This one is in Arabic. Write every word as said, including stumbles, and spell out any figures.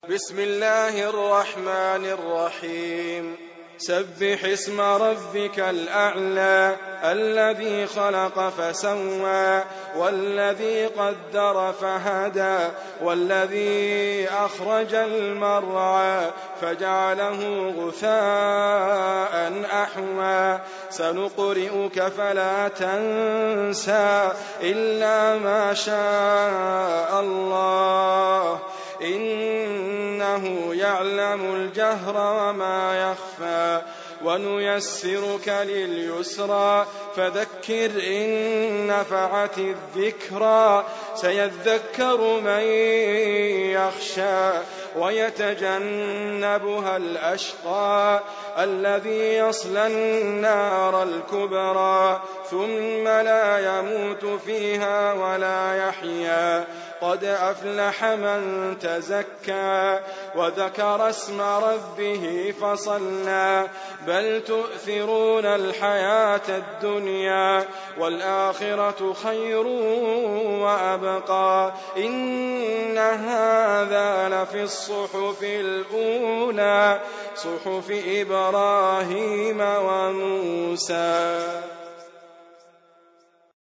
بسم الله الرحمن الرحيم سبح اسم ربك الأعلى الذي خلق فسوى والذي قدر فهدى والذي أخرج المرعى فجعله غثاء أحوى سنقرئك فلا تنسى إلا ما شاء الله إنه يعلم الجهر وما يخفى ونيسرك لليسرى فذكر إن نفعت الذكرى سيذكر من يخشى ويتجنبها الأشقى الذي يصلى النار الكبرى ثم لا يموت فيها ولا يحيا قد أفلح من تزكى وذكر اسم ربه فصلى بل تؤثرون الحياة الدنيا والآخرة خير وأبقى إن هذا لفي الصحف الأولى صحف إبراهيم وموسى.